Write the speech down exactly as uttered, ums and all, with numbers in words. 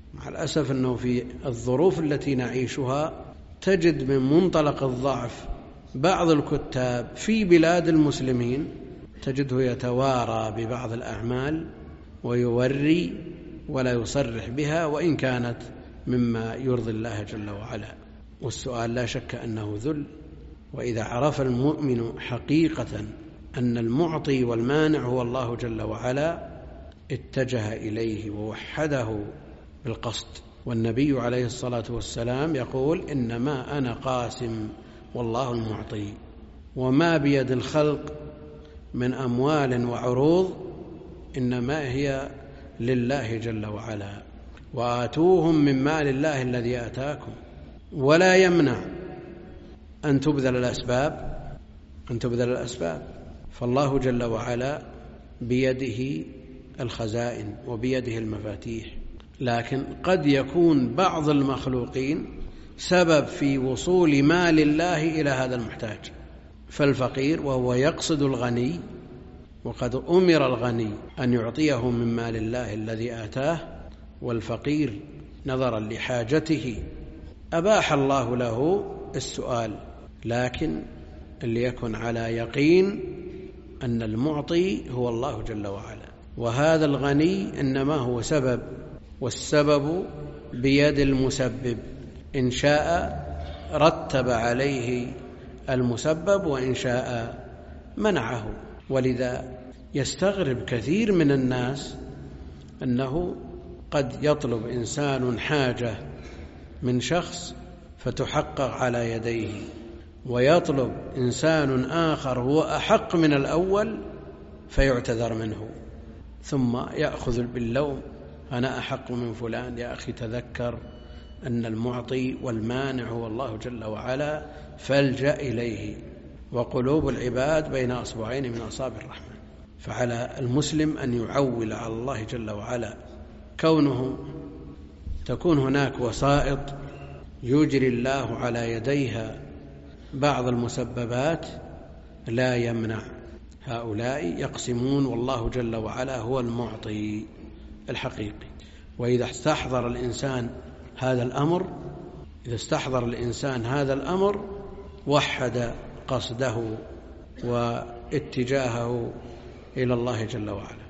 مع الأسف أنه في الظروف التي نعيشها تجد من منطلق الضعف بعض الكتاب في بلاد المسلمين تجده يتوارى ببعض الأعمال ويوري ولا يصرح بها، وإن كانت مما يرضي الله جل وعلا. والسؤال لا شك أنه ذل، وإذا عرف المؤمن حقيقة أن المعطي والمانع هو الله جل وعلا اتجه إليه ووحده بالقصد. والنبي عليه الصلاة والسلام يقول: إنما أنا قاسم والله المعطي، وما بيد الخلق من أموال وعروض إنما هي لله جل وعلا، وآتوهم من مال الله الذي آتاكم. ولا يمنع أن تبذل الأسباب أن تبذل الأسباب فالله جل وعلا بيده الخزائن وبيده المفاتيح، لكن قد يكون بعض المخلوقين سبب في وصول مال الله إلى هذا المحتاج. فالفقير وهو يقصد الغني، وقد أمر الغني أن يعطيه من مال الله الذي آتاه، والفقير نظرا لحاجته أباح الله له السؤال، لكن ليكن على يقين أن المعطي هو الله جل وعلا، وهذا الغني إنما هو سبب، والسبب بيد المسبب، إن شاء رتب عليه المسبب وإن شاء منعه. ولذا يستغرب كثير من الناس أنه قد يطلب إنسان حاجة من شخص فتحقق على يديه، ويطلب إنسان آخر هو أحق من الأول فيعتذر منه، ثم يأخذ باللوم: أنا أحق من فلان. يا أخي تذكر أن المعطي والمانع هو الله جل وعلا، فالجأ إليه، وقلوب العباد بين أصبعين من أصابع الرحمن. فعلى المسلم أن يعول على الله جل وعلا، كونه تكون هناك وسائط يجري الله على يديها بعض المسببات لا يمنع. هؤلاء يقسمون، والله جل وعلا هو المعطي الحقيقي. وإذا استحضر الإنسان هذا الأمر إذا استحضر الإنسان هذا الأمر وحد قصده واتجاهه إلى الله جل وعلا.